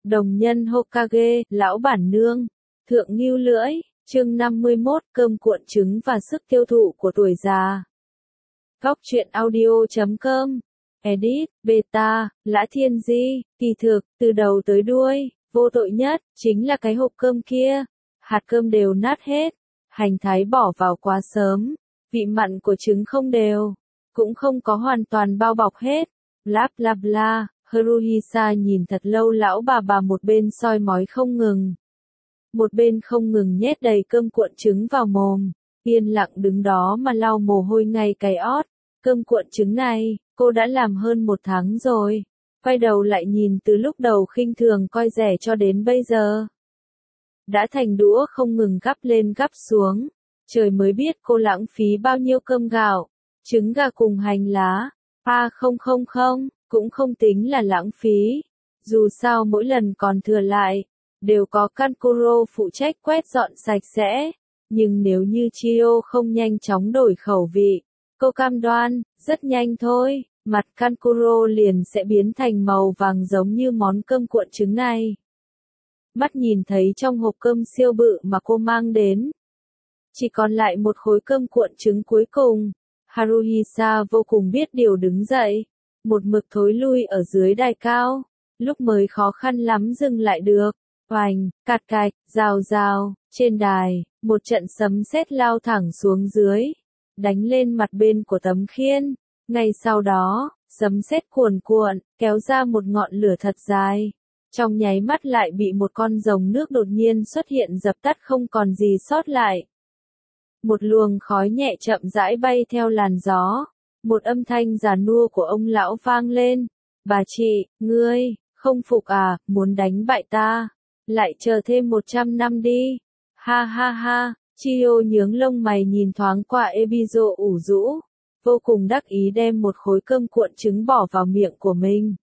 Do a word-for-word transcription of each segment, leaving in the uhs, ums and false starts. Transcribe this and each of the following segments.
Đồng nhân Hokage, lão bản nương, thượng ngưu lưỡi, chương năm mươi mốt, cơm cuộn trứng và sức tiêu thụ của tuổi già. Góc truyện audio chấm com, edit, beta, Lã Thiên Di, kỳ thực, từ đầu tới đuôi, vô tội nhất, chính là cái hộp cơm kia. Hạt cơm đều nát hết, hành thái bỏ vào quá sớm, vị mặn của trứng không đều, cũng không có hoàn toàn bao bọc hết, bla bla bla. Haruhisa nhìn thật lâu lão bà bà một bên soi mói không ngừng. Một bên không ngừng nhét đầy cơm cuộn trứng vào mồm, yên lặng đứng đó mà lau mồ hôi ngay cái ót. Cơm cuộn trứng này, cô đã làm hơn một tháng rồi. Quay đầu lại nhìn từ lúc đầu khinh thường coi rẻ cho đến bây giờ. Đã thành đũa không ngừng gắp lên gắp xuống. Trời mới biết cô lãng phí bao nhiêu cơm gạo, trứng gà cùng hành lá. A không không không. Cũng không tính là lãng phí. Dù sao mỗi lần còn thừa lại, đều có Kankuro phụ trách quét dọn sạch sẽ. Nhưng nếu như Chio không nhanh chóng đổi khẩu vị, cô cam đoan, rất nhanh thôi, mặt Kankuro liền sẽ biến thành màu vàng giống như món cơm cuộn trứng này. Mắt nhìn thấy trong hộp cơm siêu bự mà cô mang đến, chỉ còn lại một khối cơm cuộn trứng cuối cùng. Haruhisa vô cùng biết điều đứng dậy. Một mực thối lui ở dưới đài cao, lúc mới khó khăn lắm dừng lại được. Oành, cạt cạch, rào rào, trên đài, một trận sấm sét lao thẳng xuống dưới, đánh lên mặt bên của tấm khiên. Ngay sau đó, sấm sét cuồn cuộn, kéo ra một ngọn lửa thật dài. Trong nháy mắt lại bị một con rồng nước đột nhiên xuất hiện dập tắt không còn gì sót lại. Một luồng khói nhẹ chậm rãi bay theo làn gió. Một âm thanh già nua của ông lão vang lên. Bà chị, ngươi, không phục à, muốn đánh bại ta? Lại chờ thêm một trăm năm đi. Ha ha ha, Chio nhướng lông mày nhìn thoáng qua Ebizo ủ rũ. Vô cùng đắc ý đem một khối cơm cuộn trứng bỏ vào miệng của mình.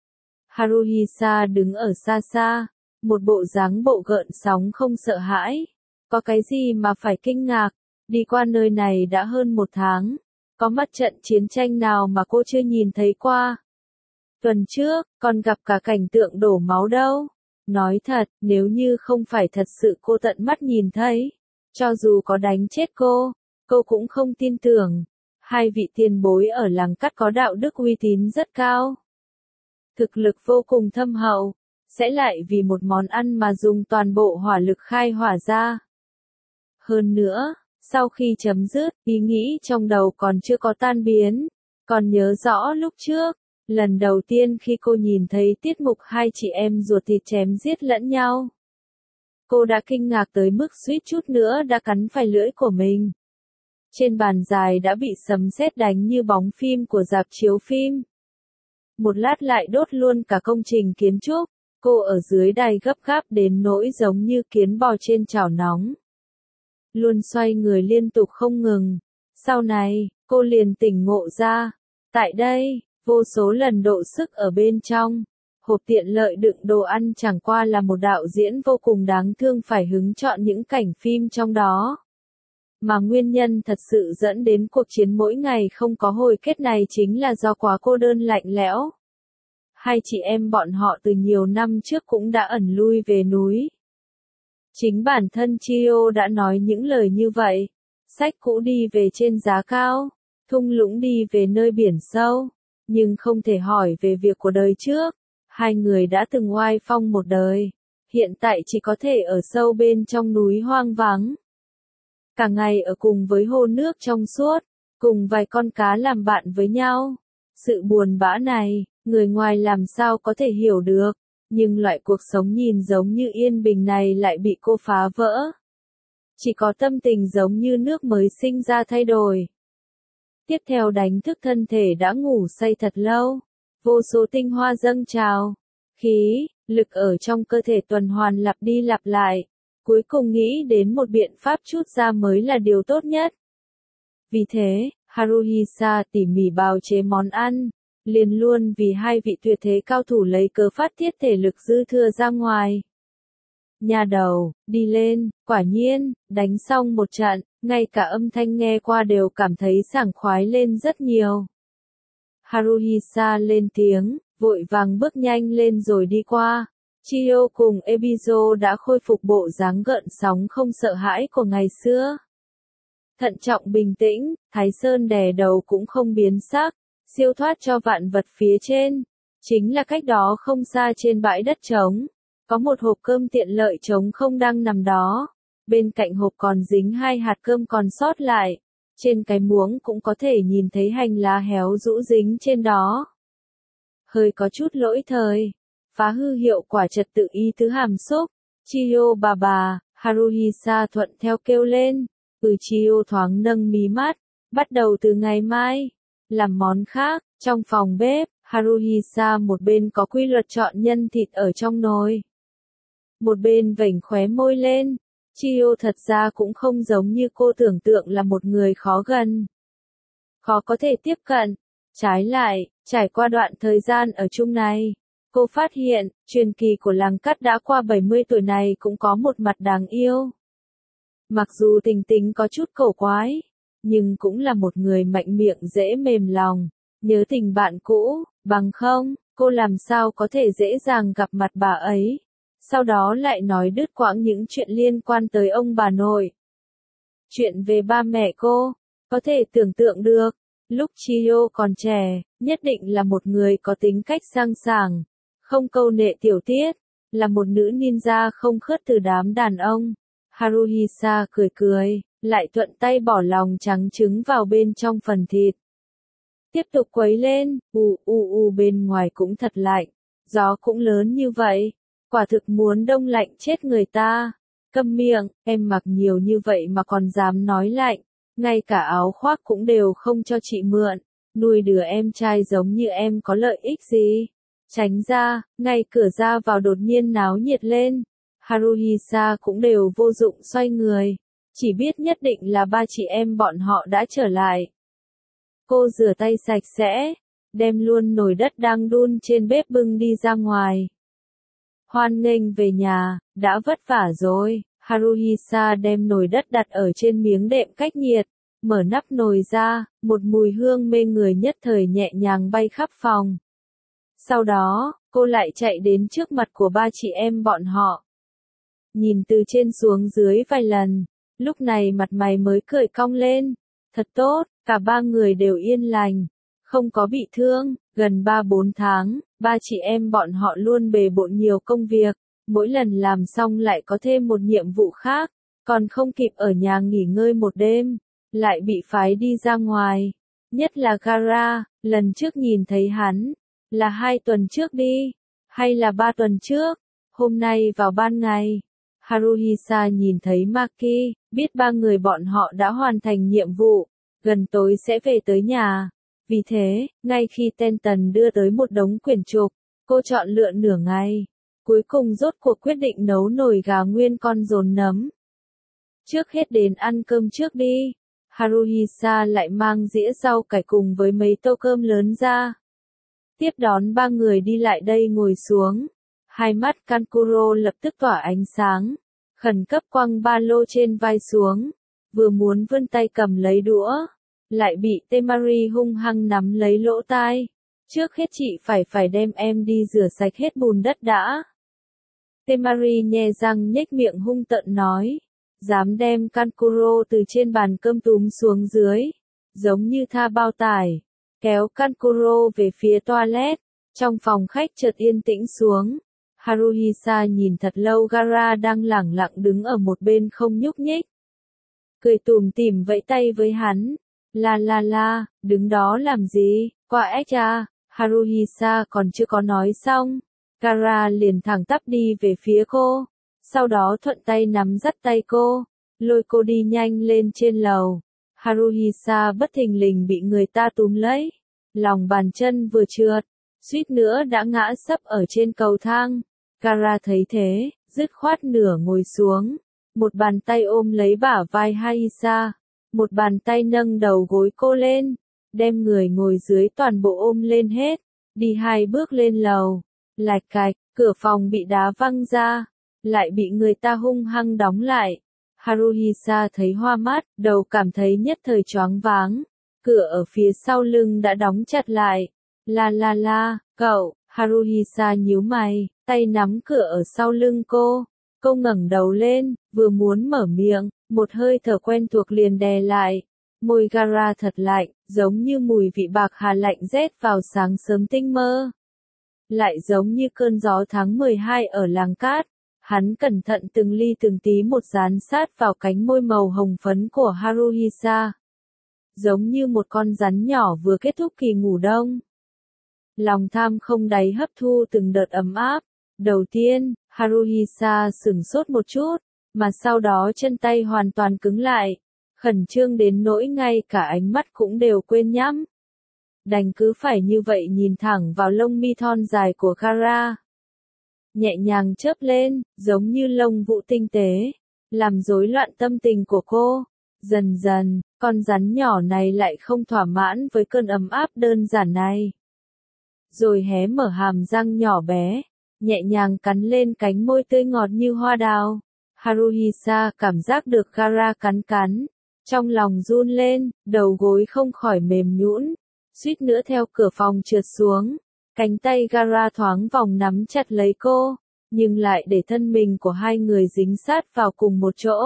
Haruhisa đứng ở xa xa, một bộ dáng bộ gợn sóng không sợ hãi. Có cái gì mà phải kinh ngạc, đi qua nơi này đã hơn một tháng. Có mặt trận chiến tranh nào mà cô chưa nhìn thấy qua. Tuần trước, còn gặp cả cảnh tượng đổ máu đâu. Nói thật, nếu như không phải thật sự cô tận mắt nhìn thấy, cho dù có đánh chết cô, cô cũng không tin tưởng. Hai vị tiền bối ở làng cắt có đạo đức uy tín rất cao. Thực lực vô cùng thâm hậu, sẽ lại vì một món ăn mà dùng toàn bộ hỏa lực khai hỏa ra. Hơn nữa, sau khi chấm dứt, ý nghĩ trong đầu còn chưa có tan biến. Còn nhớ rõ lúc trước, lần đầu tiên khi cô nhìn thấy tiết mục hai chị em ruột thịt chém giết lẫn nhau. Cô đã kinh ngạc tới mức suýt chút nữa đã cắn phải lưỡi của mình. Trên bàn dài đã bị sấm sét đánh như bóng phim của rạp chiếu phim. Một lát lại đốt luôn cả công trình kiến trúc. Cô ở dưới đài gấp gáp đến nỗi giống như kiến bò trên chảo nóng. Luôn xoay người liên tục không ngừng. Sau này, cô liền tỉnh ngộ ra. Tại đây, vô số lần độ sức ở bên trong. Hộp tiện lợi đựng đồ ăn chẳng qua là một đạo diễn vô cùng đáng thương phải hứng chọn những cảnh phim trong đó. Mà nguyên nhân thật sự dẫn đến cuộc chiến mỗi ngày không có hồi kết này chính là do quá cô đơn lạnh lẽo. Hai chị em bọn họ từ nhiều năm trước cũng đã ẩn lui về núi. Chính bản thân Chio đã nói những lời như vậy. Sách cũ đi về trên giá cao, thung lũng đi về nơi biển sâu, nhưng không thể hỏi về việc của đời trước. Hai người đã từng oai phong một đời, hiện tại chỉ có thể ở sâu bên trong núi hoang vắng. Cả ngày ở cùng với hồ nước trong suốt, cùng vài con cá làm bạn với nhau. Sự buồn bã này, người ngoài làm sao có thể hiểu được. Nhưng loại cuộc sống nhìn giống như yên bình này lại bị cô phá vỡ. Chỉ có tâm tình giống như nước mới sinh ra thay đổi. Tiếp theo đánh thức thân thể đã ngủ say thật lâu. Vô số tinh hoa dâng trào. Khí, lực ở trong cơ thể tuần hoàn lặp đi lặp lại. Cuối cùng nghĩ đến một biện pháp chút ra mới là điều tốt nhất. Vì thế, Haruhisa tỉ mỉ bào chế món ăn. Liền luôn vì hai vị tuyệt thế cao thủ lấy cớ phát tiết thể lực dư thừa ra ngoài. Nhà đầu, đi lên, quả nhiên, đánh xong một trận, ngay cả âm thanh nghe qua đều cảm thấy sảng khoái lên rất nhiều. Haruhisa lên tiếng, vội vàng bước nhanh lên rồi đi qua. Chiyo cùng Ebizo đã khôi phục bộ dáng gợn sóng không sợ hãi của ngày xưa. Thận trọng bình tĩnh, Thái Sơn đè đầu cũng không biến sắc, siêu thoát cho vạn vật phía trên. Chính là cách đó không xa trên bãi đất trống, có một hộp cơm tiện lợi trống không đang nằm đó. Bên cạnh hộp còn dính hai hạt cơm còn sót lại. Trên cái muỗng cũng có thể nhìn thấy hành lá héo rũ dính trên đó. Hơi có chút lỗi thời. Phá hư hiệu quả trật tự ý tứ hàm xúc. Chiyo bà bà, Haruhisa thuận theo kêu lên. Ừ Chiyo thoáng nâng mí mắt. Bắt đầu từ ngày mai. Làm món khác, trong phòng bếp, Haruhisa một bên có quy luật chọn nhân thịt ở trong nồi. Một bên vểnh khóe môi lên. Chiyo thật ra cũng không giống như cô tưởng tượng là một người khó gần. Khó có thể tiếp cận. Trái lại, trải qua đoạn thời gian ở chung này, cô phát hiện, truyền kỳ của làng cắt đã qua bảy mươi tuổi này cũng có một mặt đáng yêu. Mặc dù tình tính có chút cổ quái, nhưng cũng là một người mạnh miệng dễ mềm lòng, nhớ tình bạn cũ, bằng không, cô làm sao có thể dễ dàng gặp mặt bà ấy. Sau đó lại nói đứt quãng những chuyện liên quan tới ông bà nội. Chuyện về ba mẹ cô, có thể tưởng tượng được, lúc Chiyo còn trẻ, nhất định là một người có tính cách sang sảng, không câu nệ tiểu tiết, là một nữ ninja không khớt từ đám đàn ông. Haruhisa cười cười, lại thuận tay bỏ lòng trắng trứng vào bên trong phần thịt. Tiếp tục quấy lên, ù ù ù bên ngoài cũng thật lạnh, gió cũng lớn như vậy. Quả thực muốn đông lạnh chết người ta. Câm miệng, em mặc nhiều như vậy mà còn dám nói lạnh. Ngay cả áo khoác cũng đều không cho chị mượn. Nuôi đứa em trai giống như em có lợi ích gì? Tránh ra, ngay cửa ra vào đột nhiên náo nhiệt lên. Haruhisa cũng đều vô dụng xoay người. Chỉ biết nhất định là ba chị em bọn họ đã trở lại. Cô rửa tay sạch sẽ, đem luôn nồi đất đang đun trên bếp bưng đi ra ngoài. Hoan nghênh về nhà, đã vất vả rồi. Haruhisa đem nồi đất đặt ở trên miếng đệm cách nhiệt, mở nắp nồi ra, một mùi hương mê người nhất thời nhẹ nhàng bay khắp phòng. Sau đó, cô lại chạy đến trước mặt của ba chị em bọn họ. Nhìn từ trên xuống dưới vài lần, lúc này mặt mày mới cười cong lên. Thật tốt, cả ba người đều yên lành, không có bị thương. Gần ba bốn tháng, ba chị em bọn họ luôn bề bộn nhiều công việc, mỗi lần làm xong lại có thêm một nhiệm vụ khác, còn không kịp ở nhà nghỉ ngơi một đêm, lại bị phái đi ra ngoài. Nhất là Gara, lần trước nhìn thấy hắn, là hai tuần trước đi, hay là ba tuần trước, hôm nay vào ban ngày. Haruhisa nhìn thấy Maki, biết ba người bọn họ đã hoàn thành nhiệm vụ, gần tối sẽ về tới nhà. Vì thế, ngay khi Tenton đưa tới một đống quyển trục, cô chọn lựa nửa ngày. Cuối cùng rốt cuộc quyết định nấu nồi gà nguyên con dồn nấm. Trước hết đến ăn cơm trước đi. Haruhisa lại mang dĩa rau cải cùng với mấy tô cơm lớn ra. Tiếp đón ba người đi lại đây ngồi xuống. Hai mắt Kankuro lập tức tỏa ánh sáng. Khẩn cấp quăng ba lô trên vai xuống. Vừa muốn vươn tay cầm lấy đũa, lại bị Temari hung hăng nắm lấy lỗ tai. Trước hết chị phải phải đem em đi rửa sạch hết bùn đất đã. Temari nhe răng nhếch miệng hung tợn nói. Dám đem Kankuro từ trên bàn cơm túm xuống dưới, giống như tha bao tải, kéo Kankuro về phía toilet. Trong phòng khách chợt yên tĩnh xuống. Haruhisa nhìn thật lâu Gara đang lẳng lặng đứng ở một bên không nhúc nhích. Cười tủm tỉm vẫy tay với hắn. La la la, đứng đó làm gì, qua ếch à, Haruhisa còn chưa có nói xong. Gara liền thẳng tắp đi về phía cô, sau đó thuận tay nắm dắt tay cô, lôi cô đi nhanh lên trên lầu. Haruhisa bất thình lình bị người ta túm lấy, lòng bàn chân vừa trượt, suýt nữa đã ngã sấp ở trên cầu thang. Gara thấy thế, dứt khoát nửa ngồi xuống, một bàn tay ôm lấy bả vai Haisa, một bàn tay nâng đầu gối cô lên, đem người ngồi dưới toàn bộ ôm lên hết, đi hai bước lên lầu, lạch cạch, cửa phòng bị đá văng ra, lại bị người ta hung hăng đóng lại. Haruhisa thấy hoa mắt, đầu cảm thấy nhất thời choáng váng, cửa ở phía sau lưng đã đóng chặt lại. La la la, cậu, Haruhisa nhíu mày, tay nắm cửa ở sau lưng cô. Cô ngẩng đầu lên, vừa muốn mở miệng, một hơi thở quen thuộc liền đè lại. Môi Gara thật lạnh, giống như mùi vị bạc hà lạnh rét vào sáng sớm tinh mơ. Lại giống như cơn gió tháng mười hai ở làng cát. Hắn cẩn thận từng ly từng tí một dán sát vào cánh môi màu hồng phấn của Haruhisa. Giống như một con rắn nhỏ vừa kết thúc kỳ ngủ đông. Lòng tham không đáy hấp thu từng đợt ấm áp. Đầu tiên, Haruhisa sửng sốt một chút, mà sau đó chân tay hoàn toàn cứng lại. Khẩn trương đến nỗi ngay cả ánh mắt cũng đều quên nhắm. Đành cứ phải như vậy nhìn thẳng vào lông mi thon dài của Gara. Nhẹ nhàng chớp lên, giống như lông vũ tinh tế, làm rối loạn tâm tình của cô. Dần dần, con rắn nhỏ này lại không thỏa mãn với cơn ấm áp đơn giản này. Rồi hé mở hàm răng nhỏ bé, nhẹ nhàng cắn lên cánh môi tươi ngọt như hoa đào. Haruhisa cảm giác được Gara cắn cắn, trong lòng run lên, đầu gối không khỏi mềm nhũn, suýt nữa theo cửa phòng trượt xuống. Cánh tay Gara thoáng vòng nắm chặt lấy cô, nhưng lại để thân mình của hai người dính sát vào cùng một chỗ.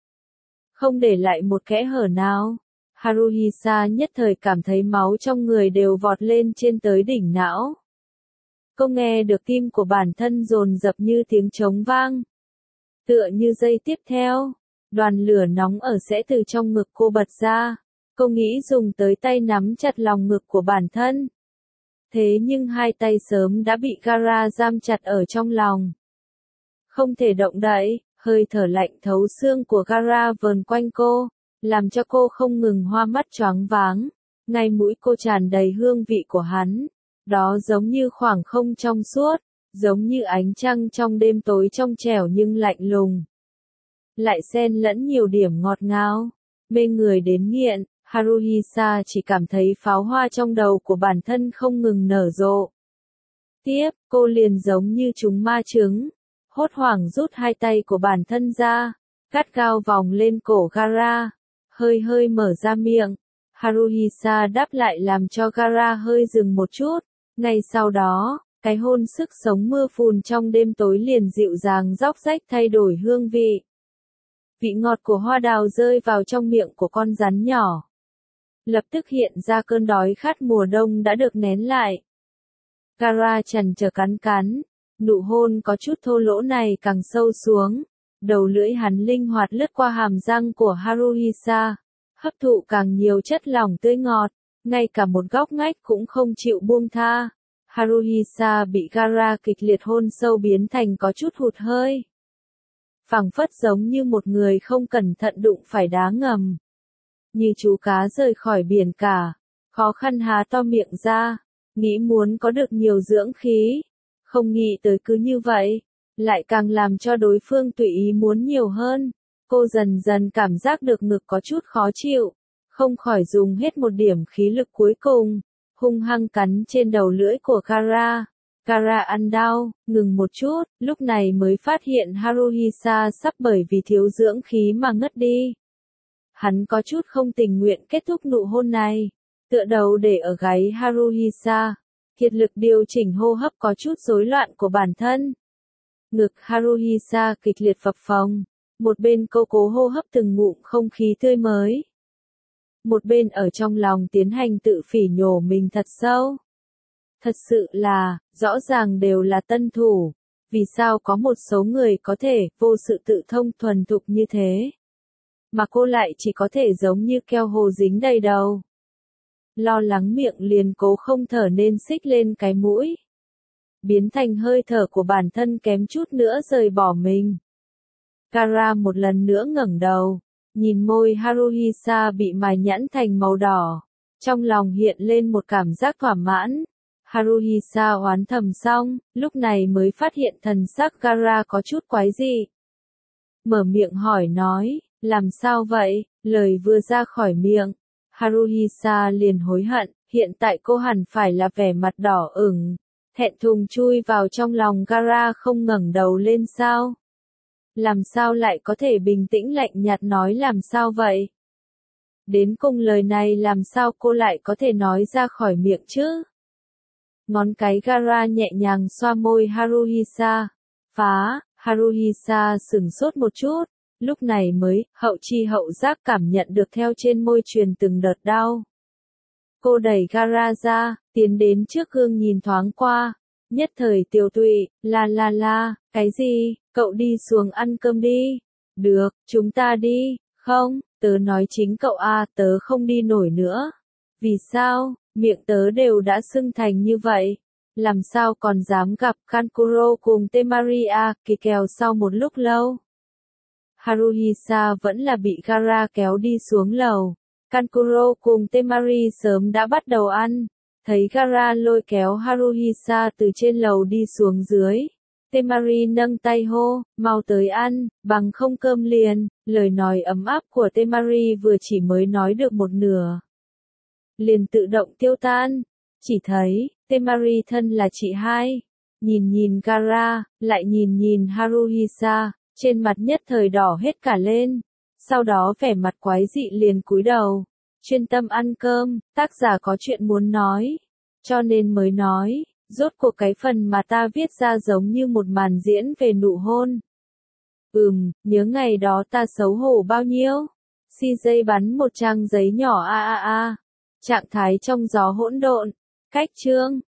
Không để lại một kẽ hở nào. Haruhisa nhất thời cảm thấy máu trong người đều vọt lên trên tới đỉnh não. Cô nghe được tim của bản thân dồn dập như tiếng trống vang. Tựa như giây tiếp theo, đoàn lửa nóng ở sẽ từ trong ngực cô bật ra. Cô nghĩ dùng tới tay nắm chặt lòng ngực của bản thân. Thế nhưng hai tay sớm đã bị Gara giam chặt ở trong lòng. Không thể động đậy, hơi thở lạnh thấu xương của Gara vờn quanh cô, làm cho cô không ngừng hoa mắt choáng váng. Ngay mũi cô tràn đầy hương vị của hắn. Đó giống như khoảng không trong suốt, giống như ánh trăng trong đêm tối trong trẻo nhưng lạnh lùng. Lại xen lẫn nhiều điểm ngọt ngào, mê người đến nghiện. Haruhisa chỉ cảm thấy pháo hoa trong đầu của bản thân không ngừng nở rộ. Tiếp, cô liền giống như trúng ma trứng, hốt hoảng rút hai tay của bản thân ra, gắt gao vòng lên cổ Gara, hơi hơi mở ra miệng. Haruhisa đáp lại làm cho Gara hơi dừng một chút, ngay sau đó, cái hôn sức sống mưa phùn trong đêm tối liền dịu dàng róc rách thay đổi hương vị. Vị ngọt của hoa đào rơi vào trong miệng của con rắn nhỏ. Lập tức hiện ra cơn đói khát mùa đông đã được nén lại. Gara chần chờ cắn cắn, nụ hôn có chút thô lỗ này càng sâu xuống, đầu lưỡi hắn linh hoạt lướt qua hàm răng của Haruhisa, hấp thụ càng nhiều chất lỏng tươi ngọt, ngay cả một góc ngách cũng không chịu buông tha. Haruhisa bị Gara kịch liệt hôn sâu biến thành có chút hụt hơi. Phảng phất giống như một người không cẩn thận đụng phải đá ngầm. Như chú cá rời khỏi biển cả, khó khăn há to miệng ra, nghĩ muốn có được nhiều dưỡng khí, không nghĩ tới cứ như vậy, lại càng làm cho đối phương tùy ý muốn nhiều hơn. Cô dần dần cảm giác được ngực có chút khó chịu, không khỏi dùng hết một điểm khí lực cuối cùng, hung hăng cắn trên đầu lưỡi của Gara. Gara ăn đau, ngừng một chút, lúc này mới phát hiện Haruhisa sắp bởi vì thiếu dưỡng khí mà ngất đi. Hắn có chút không tình nguyện kết thúc nụ hôn này, tựa đầu để ở gáy Haruhisa, kiệt lực điều chỉnh hô hấp có chút rối loạn của bản thân. Ngực Haruhisa kịch liệt phập phồng, một bên cô cố hô hấp từng ngụm không khí tươi mới. Một bên ở trong lòng tiến hành tự phỉ nhổ mình thật sâu. Thật sự là, rõ ràng đều là tân thủ, vì sao có một số người có thể vô sự tự thông thuần thục như thế, mà cô lại chỉ có thể giống như keo hồ dính đầy đầu. Lo lắng miệng liền cố không thở nên xích lên cái mũi. Biến thành hơi thở của bản thân kém chút nữa rời bỏ mình. Gara một lần nữa ngẩng đầu, nhìn môi Haruhisa bị mài nhẵn thành màu đỏ. Trong lòng hiện lên một cảm giác thỏa mãn. Haruhisa oán thầm xong, lúc này mới phát hiện thần sắc Gara có chút quái dị. Mở miệng hỏi nói, làm sao vậy, lời vừa ra khỏi miệng. Haruhisa liền hối hận, hiện tại cô hẳn phải là vẻ mặt đỏ ửng, thẹn thùng chui vào trong lòng Gara không ngẩng đầu lên sao. Làm sao lại có thể bình tĩnh lạnh nhạt nói làm sao vậy? Đến cùng lời này làm sao cô lại có thể nói ra khỏi miệng chứ? Ngón cái Gaara nhẹ nhàng xoa môi Haruhisa. Phá, Haruhisa sửng sốt một chút, lúc này mới, hậu chi hậu giác cảm nhận được theo trên môi truyền từng đợt đau. Cô đẩy Gaara ra, tiến đến trước gương nhìn thoáng qua, nhất thời tiều tụy, la la la, cái gì, cậu đi xuống ăn cơm đi. Được, chúng ta đi, không, tớ nói chính cậu à, tớ không đi nổi nữa. Vì sao, miệng tớ đều đã sưng thành như vậy, làm sao còn dám gặp Kankuro cùng Temaria, kỳ kèo sau một lúc lâu. Haruhisa vẫn là bị Gaara kéo đi xuống lầu. Kankuro cùng Temari sớm đã bắt đầu ăn, thấy Gaara lôi kéo Haruhisa từ trên lầu đi xuống dưới. Temari nâng tay hô, mau tới ăn, bằng không cơm liền, lời nói ấm áp của Temari vừa chỉ mới nói được một nửa. Liền tự động tiêu tan, chỉ thấy, Temari thân là chị hai, nhìn nhìn Gaara, lại nhìn nhìn Haruhisa, trên mặt nhất thời đỏ hết cả lên. Sau đó vẻ mặt quái dị liền cúi đầu, chuyên tâm ăn cơm, tác giả có chuyện muốn nói, cho nên mới nói, rốt cuộc cái phần mà ta viết ra giống như một màn diễn về nụ hôn. Ừm, nhớ ngày đó ta xấu hổ bao nhiêu? xê gi bắn một trang giấy nhỏ a a a, trạng thái trong gió hỗn độn, cách chương,